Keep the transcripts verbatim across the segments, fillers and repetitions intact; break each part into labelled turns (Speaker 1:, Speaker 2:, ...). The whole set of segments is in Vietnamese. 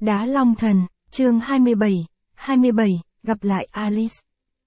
Speaker 1: Đá Long Thần, chương hai mươi bảy, hai mươi bảy, gặp lại Alice.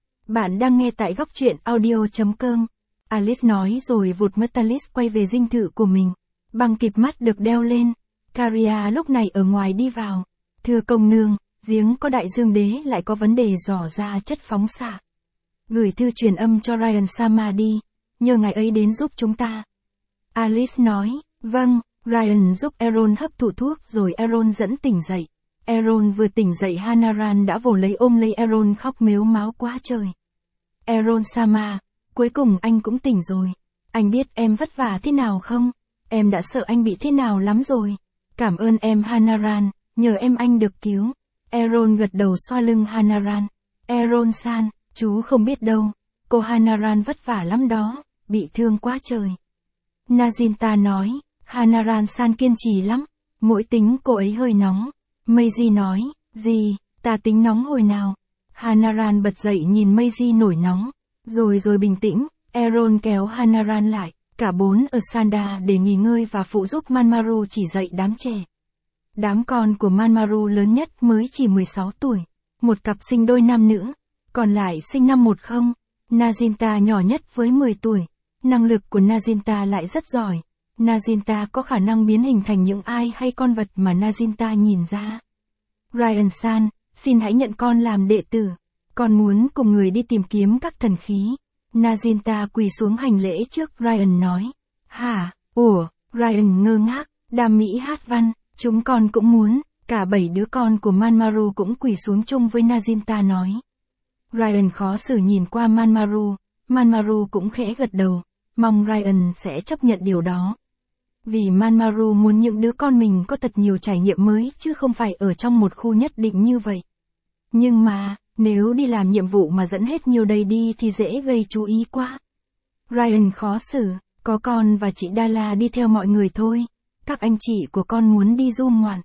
Speaker 1: Bạn đang nghe tại góc truyện audio.com. Alice nói rồi vụt mất Alice quay về dinh thự của mình. Băng kịp mắt được đeo lên. Caria lúc này ở ngoài đi vào. Thưa công nương, giếng có đại dương đế lại có vấn đề dò ra chất phóng xạ. Gửi thư truyền âm cho Ryan Sama đi, nhờ ngài ấy đến giúp chúng ta. Alice nói, vâng. Ryan giúp Aaron hấp thụ thuốc rồi Aaron dẫn tỉnh dậy. Aaron vừa tỉnh dậy Hanaran đã vồ lấy ôm lấy Aaron khóc mếu máo quá trời. Aaron Sama, cuối cùng anh cũng tỉnh rồi. Anh biết em vất vả thế nào không? Em đã sợ anh bị thế nào lắm rồi. Cảm ơn em Hanaran, nhờ em anh được cứu. Aaron gật đầu xoa lưng Hanaran. Aaron san, chú không biết đâu. Cô Hanaran vất vả lắm đó, bị thương quá trời. Naginta nói. Hanaran san kiên trì lắm, mỗi tính cô ấy hơi nóng. Meiji nói, gì, ta tính nóng hồi nào? Hanaran bật dậy nhìn Meiji nổi nóng, rồi rồi bình tĩnh. Aaron kéo Hanaran lại, cả bốn ở Sanda để nghỉ ngơi và phụ giúp Manmaru chỉ dạy đám trẻ. Đám con của Manmaru lớn nhất mới chỉ mười sáu tuổi, một cặp sinh đôi nam nữ, còn lại sinh năm một không. Naginta nhỏ nhất với mười tuổi, năng lực của Naginta lại rất giỏi. Naginta có khả năng biến hình thành những ai hay con vật mà Naginta nhìn ra. Ryan san, xin hãy nhận con làm đệ tử. Con muốn cùng người đi tìm kiếm các thần khí. Naginta quỳ xuống hành lễ trước Ryan nói. Hả, ủa, Ryan ngơ ngác, đam mỹ hát văn, chúng con cũng muốn. Cả bảy đứa con của Manmaru cũng quỳ xuống chung với Naginta nói. Ryan khó xử nhìn qua Manmaru, Manmaru cũng khẽ gật đầu, mong Ryan sẽ chấp nhận điều đó. Vì Manmaru muốn những đứa con mình có thật nhiều trải nghiệm mới chứ không phải ở trong một khu nhất định như vậy. Nhưng mà, nếu đi làm nhiệm vụ mà dẫn hết nhiều đầy đi thì dễ gây chú ý quá. Ryan khó xử, có con và chị Dala đi theo mọi người thôi. Các anh chị của con muốn đi du ngoạn.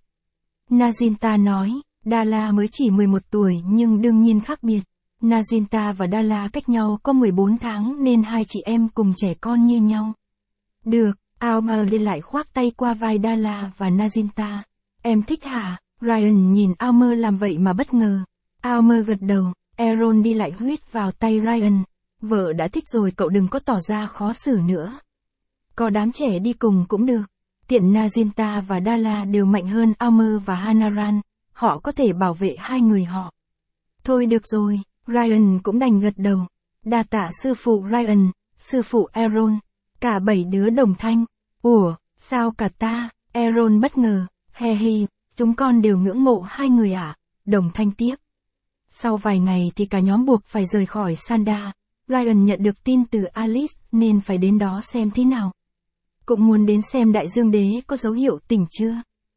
Speaker 1: Naginta nói, Dala mới chỉ mười một tuổi nhưng đương nhiên khác biệt. Naginta và Dala cách nhau có mười bốn tháng nên hai chị em cùng trẻ con như nhau. Được. Almer lên lại khoác tay qua vai Dala và Naginta. Em thích hả? Ryan nhìn Almer làm vậy mà bất ngờ. Almer gật đầu. Aaron đi lại huýt vào tay Ryan. Vợ đã thích rồi cậu đừng có tỏ ra khó xử nữa. Có đám trẻ đi cùng cũng được. Tiện Naginta và Dala đều mạnh hơn Almer và Hanaran. Họ có thể bảo vệ hai người họ. Thôi được rồi, Ryan cũng đành gật đầu. Đa tạ sư phụ Ryan, sư phụ Aaron. Cả bảy đứa đồng thanh. Ủa, sao cả ta? Aaron bất ngờ. He he, chúng con đều ngưỡng mộ hai người à? Đồng thanh tiếp. Sau vài ngày thì cả nhóm buộc phải rời khỏi Sanda. Ryan nhận được tin từ Alice nên phải đến đó xem thế nào. Cũng muốn đến xem đại dương đế có dấu hiệu tỉnh chưa?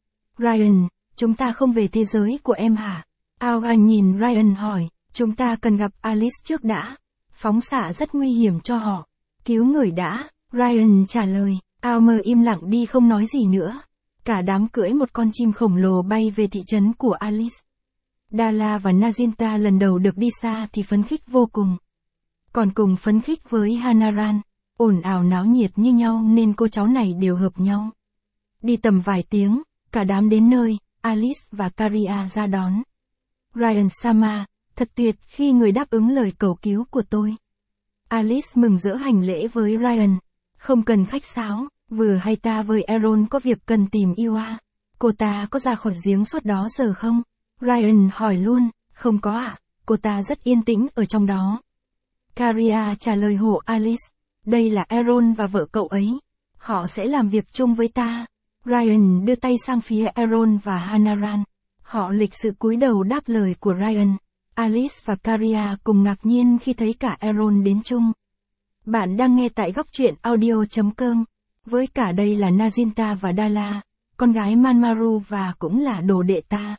Speaker 1: Ryan, chúng ta không về thế giới của em hả? Algan nhìn Ryan hỏi, chúng ta cần gặp Alice trước đã. Phóng xạ rất nguy hiểm cho họ. Cứu người đã. Ryan trả lời. Almer im lặng đi không nói gì nữa. Cả đám cưỡi một con chim khổng lồ bay về thị trấn của Alice. Dala và Naginta lần đầu được đi xa thì phấn khích vô cùng. Còn cùng phấn khích với Hanaran. Ồn ào náo nhiệt như nhau nên cô cháu này đều hợp nhau. Đi tầm vài tiếng, cả đám đến nơi, Alice và Caria ra đón. Ryan Sama, thật tuyệt khi người đáp ứng lời cầu cứu của tôi. Alice mừng rỡ hành lễ với Ryan. Không cần khách sáo, vừa hay ta với Aaron có việc cần tìm Iwa. Cô ta có ra khỏi giếng suốt đó giờ không? Ryan hỏi luôn, không có ạ, à? Cô ta rất yên tĩnh ở trong đó. Caria trả lời hộ Alice, đây là Aaron và vợ cậu ấy. Họ sẽ làm việc chung với ta. Ryan đưa tay sang phía Aaron và Hanaran. Họ lịch sự cúi đầu đáp lời của Ryan. Alice và Caria cùng ngạc nhiên khi thấy cả Aaron đến chung. Bạn đang nghe tại góc truyện audio.com. Với cả đây là Naginta và Dala, con gái Manmaru và cũng là đồ đệ ta.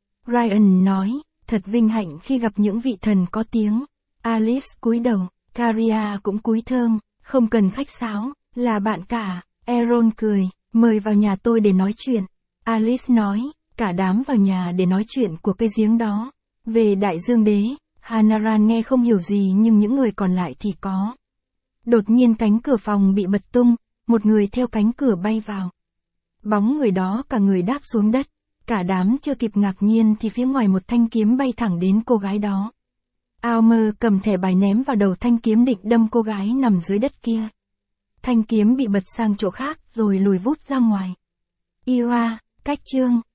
Speaker 1: Ryan nói, thật vinh hạnh khi gặp những vị thần có tiếng. Alice cúi đầu, Caria cũng cúi thơm, không cần khách sáo, là bạn cả. Aaron cười, mời vào nhà tôi để nói chuyện. Alice nói, cả đám vào nhà để nói chuyện của cây giếng đó. Về đại dương đế, Hanaran nghe không hiểu gì nhưng những người còn lại thì có. Đột nhiên cánh cửa phòng bị bật tung, một người theo cánh cửa bay vào. Bóng người đó cả người đáp xuống đất. Cả đám chưa kịp ngạc nhiên thì phía ngoài một thanh kiếm bay thẳng đến cô gái đó. Almer cầm thẻ bài ném vào đầu thanh kiếm định đâm cô gái nằm dưới đất kia. Thanh kiếm bị bật sang chỗ khác rồi lùi vút ra ngoài. Ira, cách chương